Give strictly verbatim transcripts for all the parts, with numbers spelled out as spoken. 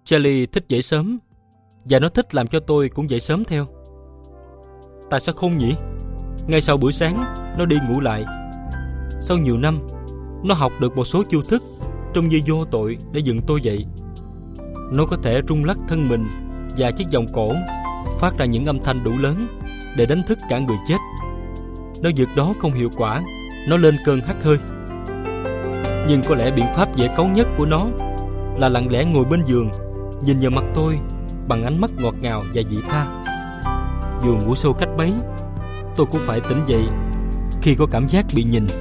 Charlie thích dậy sớm, và nó thích làm cho tôi cũng dậy sớm theo. Tại sao không nhỉ? Ngay sau bữa sáng, nó đi ngủ lại. Sau nhiều năm, nó học được một số chiêu thức trông như vô tội để dựng tôi dậy. Nó có thể rung lắc thân mình và chiếc vòng cổ, phát ra những âm thanh đủ lớn để đánh thức cả người chết. Nếu việc đó không hiệu quả, nó lên cơn hắt hơi. Nhưng có lẽ biện pháp dễ cáu nhất của nó là lặng lẽ ngồi bên giường, nhìn vào mặt tôi bằng ánh mắt ngọt ngào và vị tha. Dù ngủ sâu cách mấy, tôi cũng phải tỉnh dậy khi có cảm giác bị nhìn.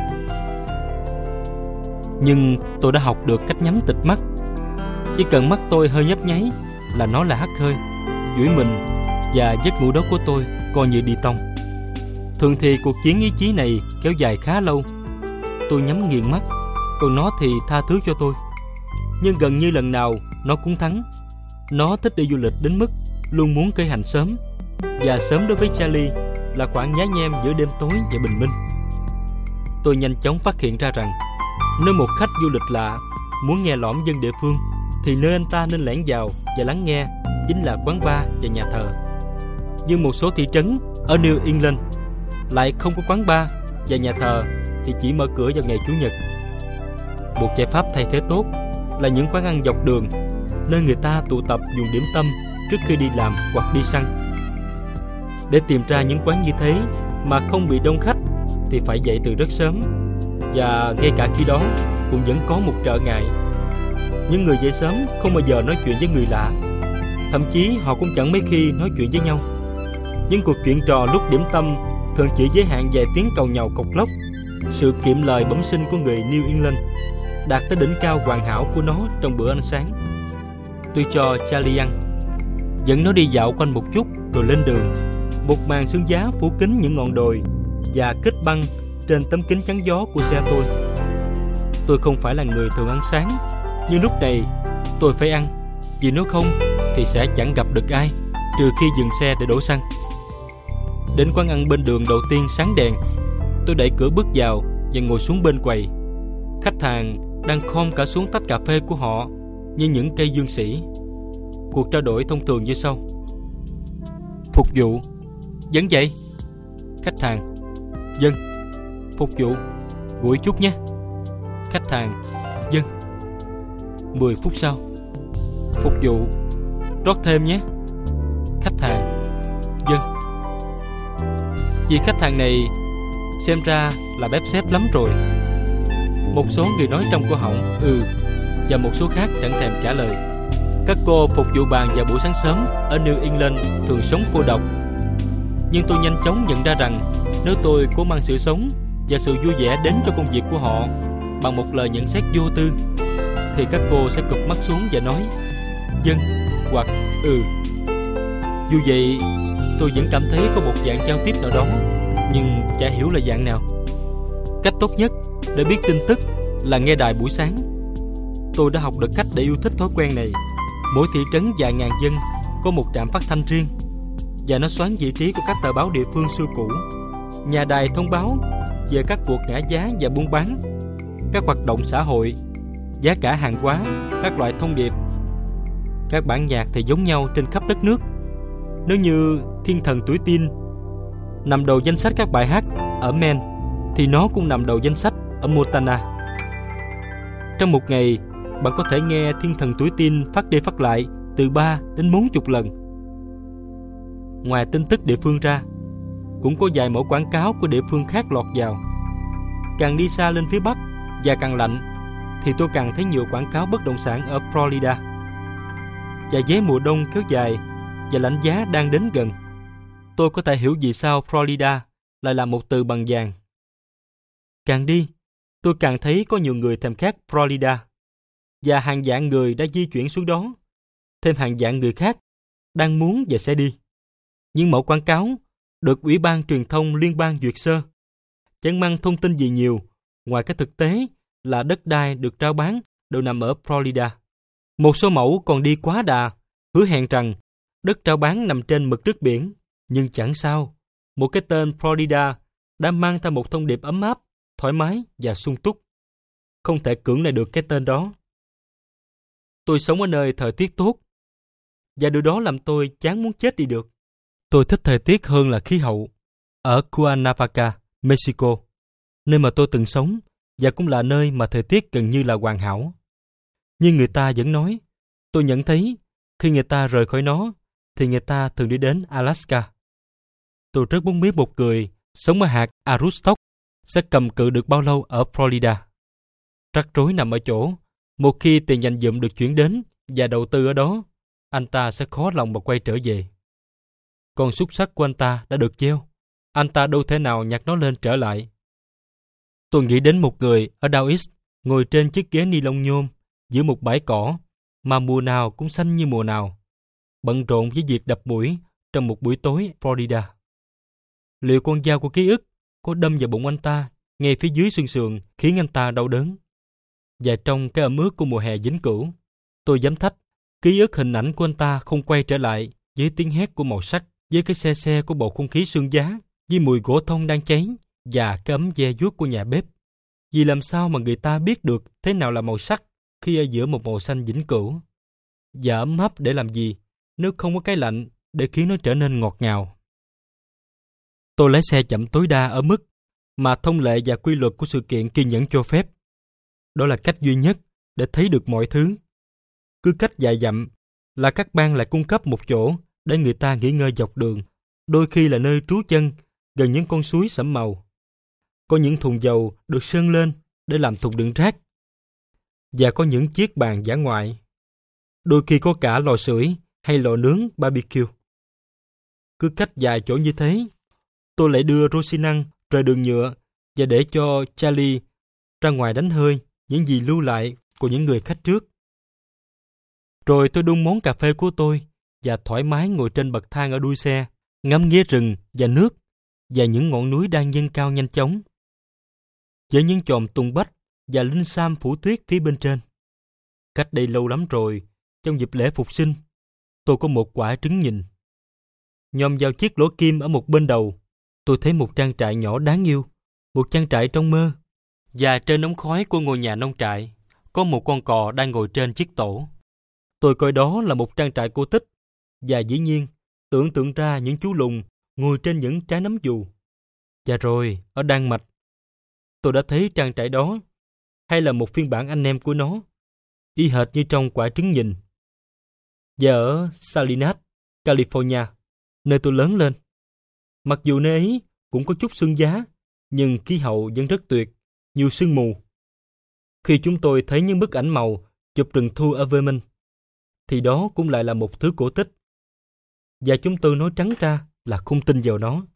Nhưng tôi đã học được cách nhắm tịt mắt. Chỉ cần mắt tôi hơi nhấp nháy là nó là hắt hơi, duỗi mình, và giấc ngủ đó của tôi coi như đi tông. Thường thì cuộc chiến ý chí này kéo dài khá lâu. Tôi nhắm nghiền mắt, còn nó thì tha thứ cho tôi. Nhưng gần như lần nào nó cũng thắng. Nó thích đi du lịch đến mức luôn muốn khởi hành sớm, và sớm đối với Charlie là khoảng nhá nhem giữa đêm tối và bình minh. Tôi nhanh chóng phát hiện ra rằng nếu một khách du lịch lạ muốn nghe lỏm dân địa phương thì nơi anh ta nên lẻn vào và lắng nghe chính là quán bar và nhà thờ. Nhưng một số thị trấn ở New England lại không có quán bar và nhà thờ, thì chỉ mở cửa vào ngày Chủ nhật. Một giải pháp thay thế tốt là những quán ăn dọc đường, nơi người ta tụ tập dùng điểm tâm trước khi đi làm hoặc đi săn. Để tìm ra những quán như thế mà không bị đông khách thì phải dậy từ rất sớm, và ngay cả khi đó cũng vẫn có một trở ngại. Những người dậy sớm không bao giờ nói chuyện với người lạ, thậm chí họ cũng chẳng mấy khi nói chuyện với nhau. Những cuộc chuyện trò lúc điểm tâm thường chỉ giới hạn vài tiếng càu nhàu cộc lốc. Sự kiệm lời bẩm sinh của người New England đạt tới đỉnh cao hoàn hảo của nó trong bữa ăn sáng. Tôi cho Charlie ăn, dẫn nó đi dạo quanh một chút rồi lên đường. Một màn sương giá phủ kín những ngọn đồi và kết băng trên tấm kính chắn gió của xe tôi. Tôi không phải là người thường ăn sáng, nhưng lúc này tôi phải ăn, vì nếu không thì sẽ chẳng gặp được ai, trừ khi dừng xe để đổ xăng. Đến quán ăn bên đường đầu tiên sáng đèn, tôi đẩy cửa bước vào và ngồi xuống bên quầy. Khách hàng đang khom cả xuống tách cà phê của họ như những cây dương sĩ. Cuộc trao đổi thông thường như sau: Phục vụ. Vẫn vậy. Khách hàng: Vâng. Phục vụ. Nguội chút nhé. Khách hàng: Vâng. Mười phút sau. Phục vụ: Rót thêm nhé. Khách hàng: Vâng. Vì khách hàng này xem ra là bép xép lắm rồi. Một số người nói trong cổ họng ừ, và một số khác chẳng thèm trả lời. Các cô phục vụ bàn vào buổi sáng sớm ở New England thường sống cô độc. Nhưng tôi nhanh chóng nhận ra rằng nếu tôi cố mang sự sống và sự vui vẻ đến cho công việc của họ bằng một lời nhận xét vô tư, thì các cô sẽ cụp mắt xuống và nói vâng hoặc ừ. Dù vậy, tôi vẫn cảm thấy có một dạng giao tiếp nào đó, nhưng chả hiểu là dạng nào. Cách tốt nhất để biết tin tức là nghe đài buổi sáng. Tôi đã học được cách để yêu thích thói quen này. Mỗi thị trấn vài ngàn dân có một trạm phát thanh riêng, và nó xoán vị trí của các tờ báo địa phương xưa cũ. Nhà đài thông báo về các cuộc ngã giá và buôn bán, các hoạt động xã hội, giá cả hàng hóa, các loại thông điệp. Các bản nhạc thì giống nhau trên khắp đất nước. Nếu như Thiên Thần Tuổi Tin nằm đầu danh sách các bài hát ở Maine, thì nó cũng nằm đầu danh sách ở Montana. Trong một ngày, bạn có thể nghe Thiên Thần Tuổi Tin phát đi phát lại từ ba đến bốn chục lần. Ngoài tin tức địa phương ra, cũng có vài mẫu quảng cáo của địa phương khác lọt vào. Càng đi xa lên phía Bắc và càng lạnh, thì tôi càng thấy nhiều quảng cáo bất động sản ở Florida. Và với mùa đông kéo dài và lạnh giá đang đến gần, tôi có thể hiểu vì sao Florida lại là một từ bằng vàng. Càng đi, tôi càng thấy có nhiều người thèm khát Florida, và hàng vạn người đã di chuyển xuống đó. Thêm hàng vạn người khác đang muốn và sẽ đi. Nhưng mẫu quảng cáo được Ủy ban Truyền thông Liên bang duyệt sơ, chẳng mang thông tin gì nhiều ngoài cái thực tế là đất đai được rao bán đều nằm ở Florida. Một số mẫu còn đi quá đà, hứa hẹn rằng đất rao bán nằm trên mực nước biển. Nhưng chẳng sao, một cái tên Florida đã mang theo một thông điệp ấm áp, thoải mái và sung túc. Không thể cưỡng lại được cái tên đó. Tôi sống ở nơi thời tiết tốt, và điều đó làm tôi chán muốn chết đi được. Tôi thích thời tiết hơn là khí hậu. Ở Cuernavaca, Mexico, nơi mà tôi từng sống, và cũng là nơi mà thời tiết gần như là hoàn hảo. Nhưng người ta vẫn nói, tôi nhận thấy khi người ta rời khỏi nó, thì người ta thường đi đến Alaska. Tôi rất muốn biết một người sống ở hạt Aroostook sẽ cầm cự được bao lâu ở Florida. Rắc rối nằm ở chỗ, một khi tiền dành dụm được chuyển đến và đầu tư ở đó, anh ta sẽ khó lòng mà quay trở về. Con xúc xắc của anh ta đã được gieo, anh ta đâu thể nào nhặt nó lên trở lại. Tôi nghĩ đến một người ở Dow East ngồi trên chiếc ghế ni lông nhôm giữa một bãi cỏ mà mùa nào cũng xanh như mùa nào, bận rộn với việc đập mũi trong một buổi tối Florida. Liệu con dao của ký ức có đâm vào bụng anh ta ngay phía dưới xương sườn khiến anh ta đau đớn? Và trong cái ẩm ướt của mùa hè vĩnh cửu, tôi dám thách ký ức hình ảnh của anh ta không quay trở lại với tiếng hét của màu sắc, với cái xe xe của bầu không khí sương giá, với mùi gỗ thông đang cháy và cái ấm ve vuốt của nhà bếp. Vì làm sao mà người ta biết được thế nào là màu sắc khi ở giữa một màu xanh vĩnh cửu? Và ấm áp để làm gì nếu không có cái lạnh để khiến nó trở nên ngọt ngào? Tôi lái xe chậm tối đa ở mức mà thông lệ và quy luật của sự kiện kiên nhẫn cho phép. Đó là cách duy nhất để thấy được mọi thứ. Cứ cách vài dặm là các bang lại cung cấp một chỗ để người ta nghỉ ngơi dọc đường, đôi khi là nơi trú chân gần những con suối sẫm màu. Có những thùng dầu được sơn lên để làm thùng đựng rác, và có những chiếc bàn dã ngoại. Đôi khi có cả lò sưởi hay lò nướng barbecue. Cứ cách vài chỗ như thế, tôi lại đưa Rosinante rời đường nhựa và để cho Charlie ra ngoài đánh hơi những gì lưu lại của những người khách trước. Rồi tôi đun món cà phê của tôi và thoải mái ngồi trên bậc thang ở đuôi xe, ngắm nghía rừng và nước và những ngọn núi đang dâng cao nhanh chóng, với những chòm tùng bách và linh sam phủ tuyết phía bên trên. Cách đây lâu lắm rồi, trong dịp lễ Phục sinh, tôi có một quả trứng nhìn. Nhòm vào chiếc lỗ kim ở một bên đầu, tôi thấy một trang trại nhỏ đáng yêu, một trang trại trong mơ. Và trên ống khói của ngôi nhà nông trại, có một con cò đang ngồi trên chiếc tổ. Tôi coi đó là một trang trại cổ tích, và dĩ nhiên, tưởng tượng ra những chú lùn ngồi trên những trái nấm dù. Và rồi, ở Đan Mạch, tôi đã thấy trang trại đó, hay là một phiên bản anh em của nó, y hệt như trong quả trứng nhìn. Và ở Salinas, California, nơi tôi lớn lên, mặc dù nơi ấy cũng có chút sương giá, nhưng khí hậu vẫn rất tuyệt, nhiều sương mù. Khi chúng tôi thấy những bức ảnh màu chụp rừng thu ở Vermont, thì đó cũng lại là một thứ cổ tích. Và chúng tôi nói trắng ra là không tin vào nó.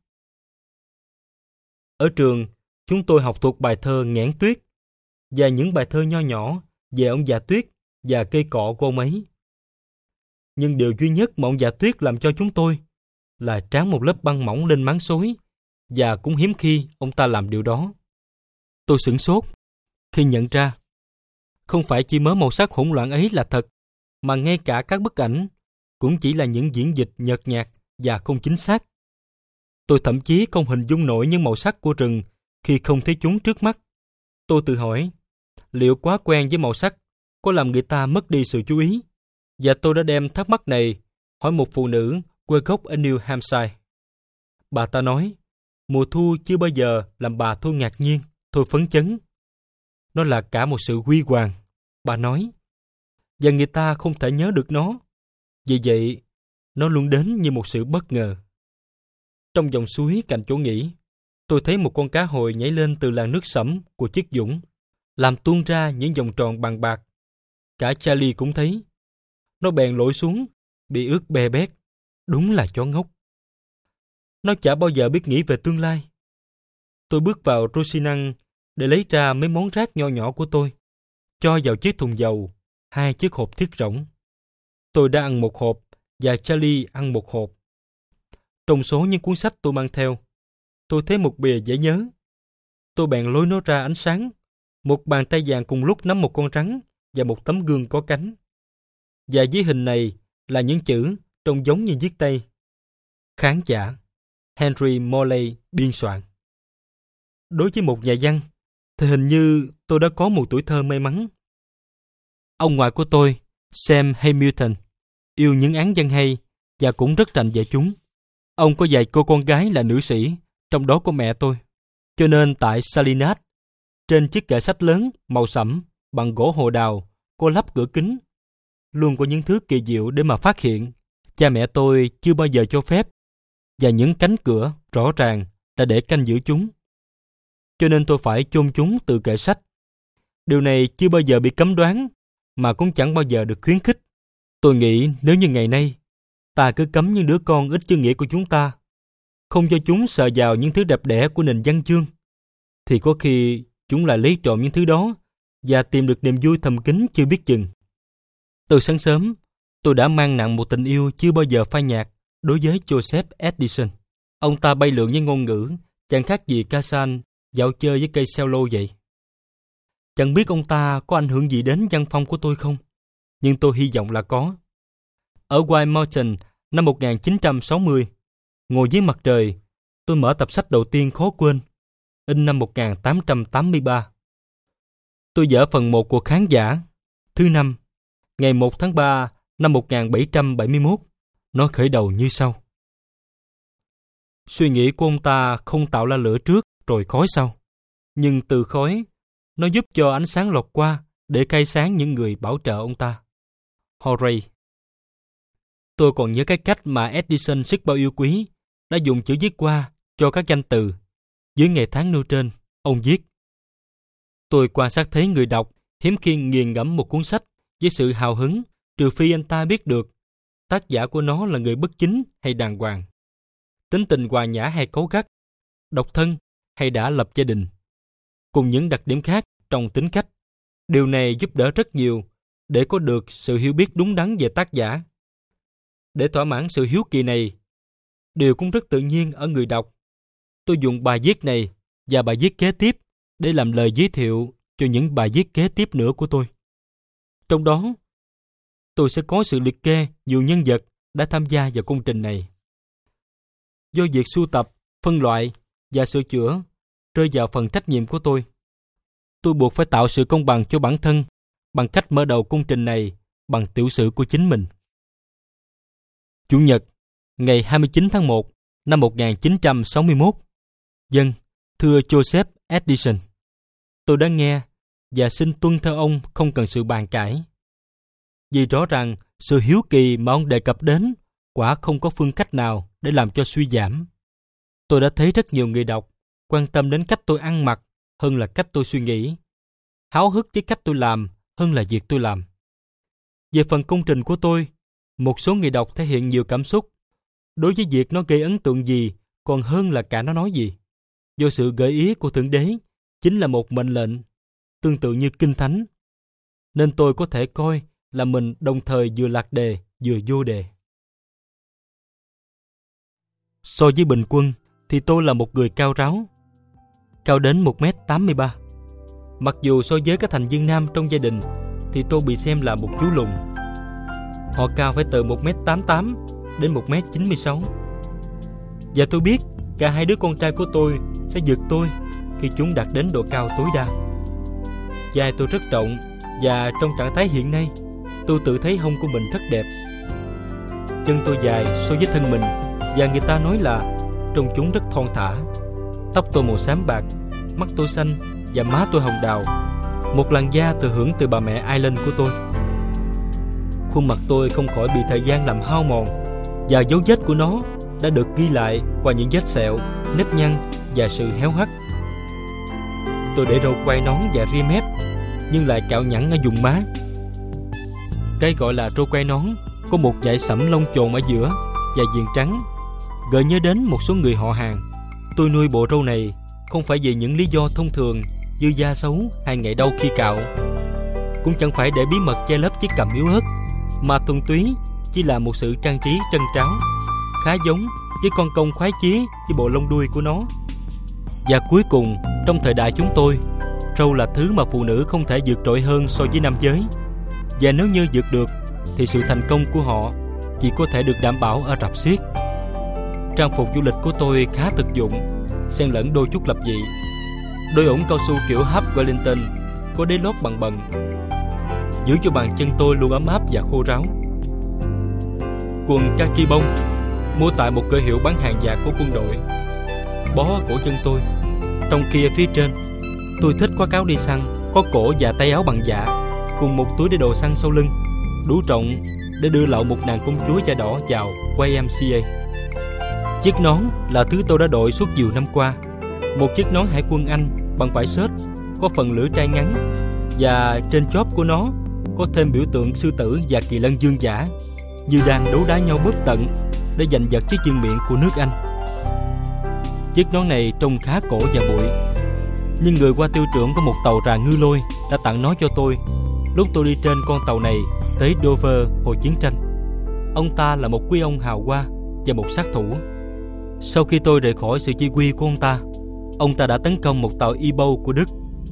Ở trường, chúng tôi học thuộc bài thơ Nghẽn Tuyết và những bài thơ nho nhỏ về ông già tuyết và cây cọ của ông ấy. Nhưng điều duy nhất mà ông già tuyết làm cho chúng tôi là tráng một lớp băng mỏng lên máng xối, và cũng hiếm khi ông ta làm điều đó. Tôi sửng sốt khi nhận ra không phải chỉ mớ màu sắc hỗn loạn ấy là thật, mà ngay cả các bức ảnh cũng chỉ là những diễn dịch nhợt nhạt và không chính xác. Tôi thậm chí không hình dung nổi những màu sắc của rừng khi không thấy chúng trước mắt. Tôi tự hỏi, liệu quá quen với màu sắc có làm người ta mất đi sự chú ý? Và tôi đã đem thắc mắc này hỏi một phụ nữ quê gốc ở New Hampshire. Bà ta nói, mùa thu chưa bao giờ làm bà thôi ngạc nhiên, thôi phấn chấn. Nó là cả một sự huy hoàng, bà nói, và người ta không thể nhớ được nó. Vì vậy, nó luôn đến như một sự bất ngờ. Trong dòng suối cạnh chỗ nghỉ, tôi thấy một con cá hồi nhảy lên từ làn nước sẫm của chiếc dũng, làm tuôn ra những vòng tròn bằng bạc. Cả Charlie cũng thấy. Nó bèn lội xuống, bị ướt bè bét. Đúng là chó ngốc. Nó chả bao giờ biết nghĩ về tương lai. Tôi bước vào Rosinante để lấy ra mấy món rác nho nhỏ của tôi, cho vào chiếc thùng dầu, hai chiếc hộp thiết rỗng. Tôi đã ăn một hộp và Charlie ăn một hộp. Trong số những cuốn sách tôi mang theo, tôi thấy một bìa dễ nhớ. Tôi bèn lôi nó ra ánh sáng. Một bàn tay vàng cùng lúc nắm một con rắn và một tấm gương có cánh. Và dưới hình này là những chữ trông giống như viết tay. Khán giả Henry Morley biên soạn. Đối với một nhà văn, thì hình như tôi đã có một tuổi thơ may mắn. Ông ngoại của tôi Sam Hamilton, yêu những án văn hay và cũng rất rành về chúng. Ông có vài cô con gái là nữ sĩ, trong đó có mẹ tôi. Cho nên tại Salinas, trên chiếc kệ sách lớn màu sẫm bằng gỗ hồ đào, có lắp cửa kính, luôn có những thứ kỳ diệu để mà phát hiện. Cha mẹ tôi chưa bao giờ cho phép, và những cánh cửa rõ ràng là để canh giữ chúng. Cho nên tôi phải chôn chúng từ kệ sách. Điều này chưa bao giờ bị cấm đoán, mà cũng chẳng bao giờ được khuyến khích. Tôi nghĩ nếu như ngày nay, ta cứ cấm những đứa con ít chữ nghĩa của chúng ta, không cho chúng sờ vào những thứ đẹp đẽ của nền văn chương, thì có khi chúng lại lấy trộm những thứ đó và tìm được niềm vui thầm kín chưa biết chừng. Từ sáng sớm, tôi đã mang nặng một tình yêu chưa bao giờ phai nhạt đối với Joseph Edison. Ông ta bay lượn với ngôn ngữ, chẳng khác gì Kazan dạo chơi với cây cello vậy. Chẳng biết ông ta có ảnh hưởng gì đến văn phong của tôi không, nhưng tôi hy vọng là có. Ở White Mountain năm một nghìn chín trăm sáu mươi, ngồi dưới mặt trời, tôi mở tập sách đầu tiên khó quên, in năm một nghìn tám trăm tám mươi ba. Tôi dở phần một của khán giả, thứ năm, ngày một tháng ba năm một nghìn bảy trăm bảy mươi mốt. Nó khởi đầu như sau. Suy nghĩ của ông ta không tạo ra lửa trước rồi khói sau, nhưng từ khói, nó giúp cho ánh sáng lọt qua để khai sáng những người bảo trợ ông ta. Horace. Tôi còn nhớ cái cách mà Edison sức bao yêu quý đã dùng chữ viết qua cho các danh từ. Dưới ngày tháng nêu trên, ông viết: Tôi quan sát thấy người đọc hiếm khi nghiền ngẫm một cuốn sách với sự hào hứng, trừ phi anh ta biết được tác giả của nó là người bất chính hay đàng hoàng, tính tình hòa nhã hay cáu gắt, độc thân hay đã lập gia đình, cùng những đặc điểm khác trong tính cách. Điều này giúp đỡ rất nhiều để có được sự hiểu biết đúng đắn về tác giả. Để thỏa mãn sự hiếu kỳ này, điều cũng rất tự nhiên ở người đọc. Tôi dùng bài viết này và bài viết kế tiếp để làm lời giới thiệu cho những bài viết kế tiếp nữa của tôi. Trong đó, tôi sẽ có sự liệt kê nhiều nhân vật đã tham gia vào công trình này. Do việc sưu tập, phân loại và sửa chữa rơi vào phần trách nhiệm của tôi, tôi buộc phải tạo sự công bằng cho bản thân bằng cách mở đầu công trình này bằng tiểu sử của chính mình. Chủ nhật, ngày hai mươi chín tháng một năm một nghìn chín trăm sáu mươi mốt. Dân, thưa Joseph Edison, tôi đã nghe và xin tuân theo ông không cần sự bàn cãi. Vì rõ ràng sự hiếu kỳ mà ông đề cập đến quả không có phương cách nào để làm cho suy giảm. Tôi đã thấy rất nhiều người đọc quan tâm đến cách tôi ăn mặc hơn là cách tôi suy nghĩ, háo hức với cách tôi làm hơn là việc tôi làm. Về phần công trình của tôi, một số người đọc thể hiện nhiều cảm xúc đối với việc nó gây ấn tượng gì còn hơn là cả nó nói gì. Do sự gợi ý của Thượng Đế chính là một mệnh lệnh, tương tự như Kinh Thánh, nên tôi có thể coi là mình đồng thời vừa lạc đề vừa vô đề. So với bình quân thì tôi là một người cao ráo, cao đến một mét tám mươi ba. Mặc dù so với các thành viên nam trong gia đình thì tôi bị xem là một chú lùn. Họ cao phải từ một mét tám mươi tám đến một mét chín mươi sáu. Và tôi biết cả hai đứa con trai của tôi sẽ vượt tôi khi chúng đạt đến độ cao tối đa. Vai tôi rất rộng và trong trạng thái hiện nay, tôi tự thấy hông của mình rất đẹp. Chân tôi dài so với thân mình và người ta nói là trông chúng rất thon thả. Tóc tôi màu xám bạc, mắt tôi xanh và má tôi hồng đào, một làn da thừa hưởng từ bà mẹ Ireland của tôi. Khuôn mặt tôi không khỏi bị thời gian làm hao mòn và dấu vết của nó đã được ghi lại qua những vết sẹo, nếp nhăn và sự héo hắt. Tôi để râu quai nón và ria mép, nhưng lại cạo nhẵn ở vùng má. Cái gọi là râu quai nón có một dải sẫm lông chồn ở giữa và viền trắng, gợi nhớ đến một số người họ hàng. Tôi nuôi bộ râu này không phải vì những lý do thông thường như da xấu hay ngày đau khi cạo, cũng chẳng phải để bí mật che lấp chiếc cằm yếu ớt, mà thuần túy chỉ là một sự trang trí trân tráo, khá giống với con công khoái chí với bộ lông đuôi của nó. Và cuối cùng, trong thời đại chúng tôi, râu là thứ mà phụ nữ không thể vượt trội hơn so với nam giới. Và nếu như vượt được, thì sự thành công của họ chỉ có thể được đảm bảo ở rạp xiếc. Trang phục du lịch của tôi khá thực dụng, xen lẫn đôi chút lập dị. Đôi ủng cao su kiểu half Wellington có đế lót bằng bần. giữ cho bàn chân tôi luôn ấm áp và khô ráo. Quần kaki bông, mua tại một cửa hiệu bán hàng giặt của quân đội, bó ở cổ chân tôi. Trong kia phía trên, tôi thích khoác áo đi săn, có cổ và tay áo bằng dạ, cùng một túi để đồ săn sau lưng, đủ rộng để đưa lậu một nàng công chúa da đỏ vào Y M C A. Chiếc nón là thứ tôi đã đội suốt nhiều năm qua, một chiếc nón hải quân Anh bằng vải xớt, có phần lưỡi trai ngắn, và trên chóp của nó có thêm biểu tượng sư tử và kỳ lân dương giả, như đang đấu đá nhau bất tận để giành giật chiếc vương miện của nước Anh. Chiếc nón này trông khá cổ và bụi, nhưng người qua tiêu trưởng có một tàu rà ngư lôi đã tặng nó cho tôi lúc tôi đi trên con tàu này tới Dover hồi chiến tranh. Ông ta là một quý ông hào hoa và một sát thủ. Sau khi tôi rời khỏi sự chỉ huy của ông ta, ông ta đã tấn công một tàu U-boat của Đức.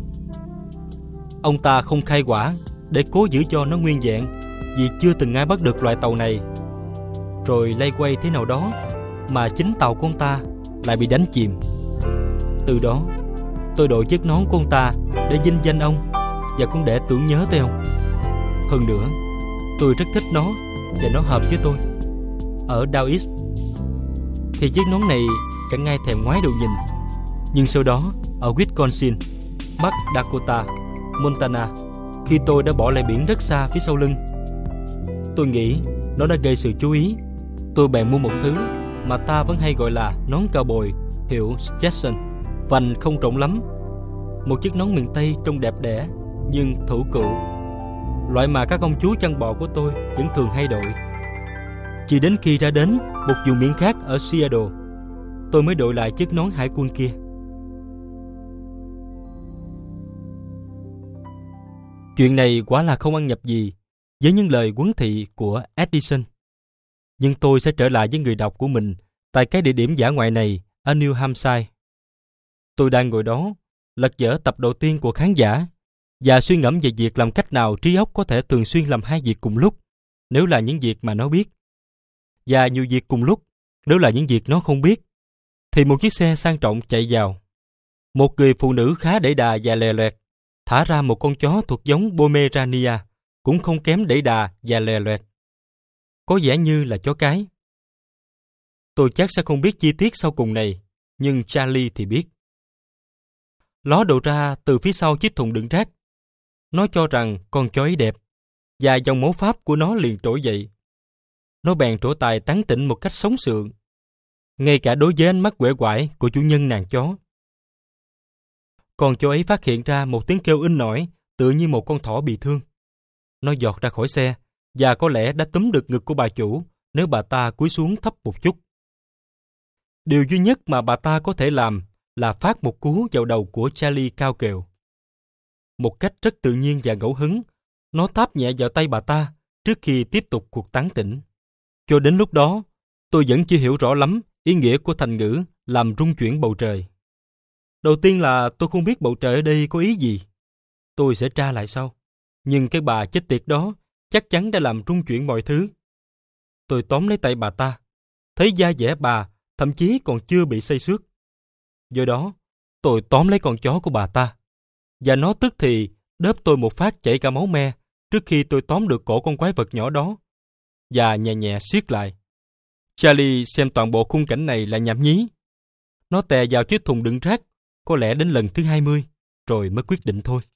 Ông ta không khai hỏa để cố giữ cho nó nguyên vẹn, vì chưa từng ai bắt được loại tàu này. Rồi lay quay thế nào đó mà chính tàu của ông ta lại bị đánh chìm. Từ đó tôi đội chiếc nón của ông ta để vinh danh ông, và cũng để tưởng nhớ tới ông. Hơn nữa, tôi rất thích nó và nó hợp với tôi. Ở Down East thì chiếc nón này chẳng ai thèm ngoái đầu nhìn, nhưng sau đó ở Wisconsin, Bắc Dakota, Montana, khi tôi đã bỏ lại biển rất xa phía sau lưng, tôi nghĩ nó đã gây sự chú ý. Tôi bèn mua một thứ mà ta vẫn hay gọi là nón cao bồi hiệu Stetson, vành không rộng lắm, một chiếc nón miền Tây trông đẹp đẽ nhưng thủ cựu, loại mà các ông chú chăn bò của tôi vẫn thường hay đội. Chỉ đến khi ra đến một vùng biển khác ở Seattle, tôi mới đội lại chiếc nón hải quân kia. Chuyện này quả là không ăn nhập gì với những lời huấn thị của Edison. Nhưng tôi sẽ trở lại với người đọc của mình tại cái địa điểm dã ngoại này ở New Hampshire. Tôi đang ngồi đó, lật dở tập đầu tiên của khán giả và suy ngẫm về việc làm cách nào trí óc có thể thường xuyên làm hai việc cùng lúc nếu là những việc mà nó biết, và nhiều việc cùng lúc nếu là những việc nó không biết. Thì một chiếc xe sang trọng chạy vào. Một người phụ nữ khá đẩy đà và lè loẹt thả ra một con chó thuộc giống Pomerania, cũng không kém đẩy đà và lè loẹt, có vẻ như là chó cái. Tôi chắc sẽ không biết chi tiết sau cùng này, nhưng Charlie thì biết. Ló đầu ra từ phía sau chiếc thùng đựng rác. Nó cho rằng con chó ấy đẹp, và dòng máu Pháp của nó liền trỗi dậy. Nó bèn trổ tài tán tỉnh một cách sống sượng, ngay cả đối với ánh mắt uể oải của chủ nhân nàng chó. Con chó ấy phát hiện ra một tiếng kêu in ỏi tựa như một con thỏ bị thương. Nó giọt ra khỏi xe và có lẽ đã túm được ngực của bà chủ nếu bà ta cúi xuống thấp một chút. Điều duy nhất mà bà ta có thể làm là phát một cú vào đầu của Charlie cao kèo. Một cách rất tự nhiên và ngẫu hứng, nó táp nhẹ vào tay bà ta trước khi tiếp tục cuộc tán tỉnh. Cho đến lúc đó, tôi vẫn chưa hiểu rõ lắm ý nghĩa của thành ngữ làm rung chuyển bầu trời. Đầu tiên là tôi không biết bầu trời ở đây có ý gì. Tôi sẽ tra lại sau. Nhưng cái bà chết tiệt đó chắc chắn đã làm rung chuyển mọi thứ. Tôi tóm lấy tay bà ta, thấy da dẻ bà thậm chí còn chưa bị xây xước. Do đó, tôi tóm lấy con chó của bà ta, và nó tức thì đớp tôi một phát chảy cả máu me trước khi tôi tóm được cổ con quái vật nhỏ đó, và nhẹ nhẹ siết lại. Charlie xem toàn bộ khung cảnh này là nhảm nhí. Nó tè vào chiếc thùng đựng rác có lẽ đến lần thứ hai mươi, rồi mới quyết định thôi.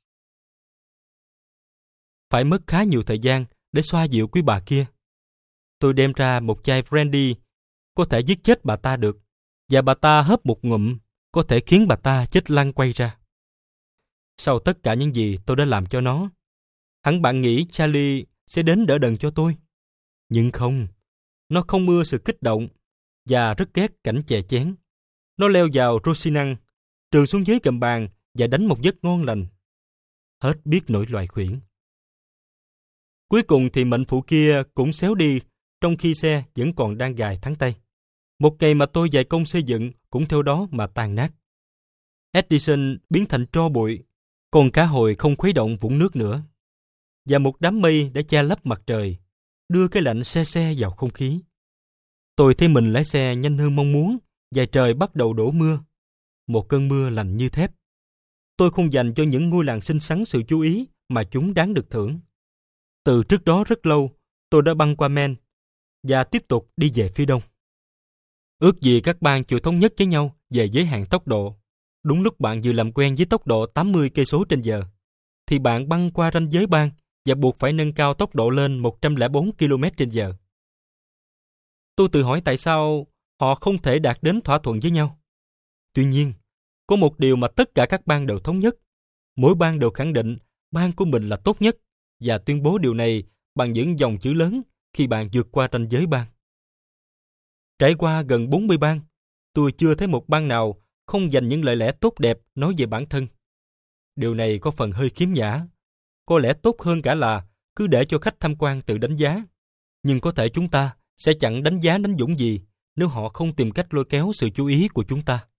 Phải mất khá nhiều thời gian để xoa dịu quý bà kia. Tôi đem ra một chai brandy có thể giết chết bà ta được, và bà ta hớp một ngụm có thể khiến bà ta chết lăn quay ra. Sau tất cả những gì tôi đã làm cho nó, hẳn bạn nghĩ Charlie sẽ đến đỡ đần cho tôi. Nhưng không, nó không ưa sự kích động và rất ghét cảnh chè chén. Nó leo vào Rosinang, trườn xuống dưới gầm bàn và đánh một giấc ngon lành. Hết biết nỗi loài khuyển. Cuối cùng thì mệnh phụ kia cũng xéo đi trong khi xe vẫn còn đang gài thắng tay. Một ngày mà tôi dày công xây dựng cũng theo đó mà tàn nát. Edison biến thành tro bụi, con cá hồi không khuấy động vũng nước nữa. Và một đám mây đã che lấp mặt trời, đưa cái lạnh se se vào không khí. Tôi thấy mình lái xe nhanh hơn mong muốn, và trời bắt đầu đổ mưa. Một cơn mưa lạnh như thép. Tôi không dành cho những ngôi làng xinh xắn sự chú ý mà chúng đáng được thưởng. Từ trước đó rất lâu, tôi đã băng qua Maine và tiếp tục đi về phía đông. Ước gì các bang chịu thống nhất với nhau về giới hạn tốc độ. Đúng lúc bạn vừa làm quen với tốc độ tám mươi cây số trên giờ, thì bạn băng qua ranh giới bang và buộc phải nâng cao tốc độ lên một trăm lẻ bốn ki lô mét trên giờ. Tôi tự hỏi tại sao họ không thể đạt đến thỏa thuận với nhau. Tuy nhiên, có một điều mà tất cả các bang đều thống nhất. Mỗi bang đều khẳng định bang của mình là tốt nhất và tuyên bố điều này bằng những dòng chữ lớn khi bạn vượt qua ranh giới bang. Trải qua gần bốn mươi bang, tôi chưa thấy một bang nào không dành những lời lẽ tốt đẹp nói về bản thân. Điều này có phần hơi khiếm nhã. Có lẽ tốt hơn cả là cứ để cho khách tham quan tự đánh giá. Nhưng có thể chúng ta sẽ chẳng đánh giá đánh dũng gì nếu họ không tìm cách lôi kéo sự chú ý của chúng ta.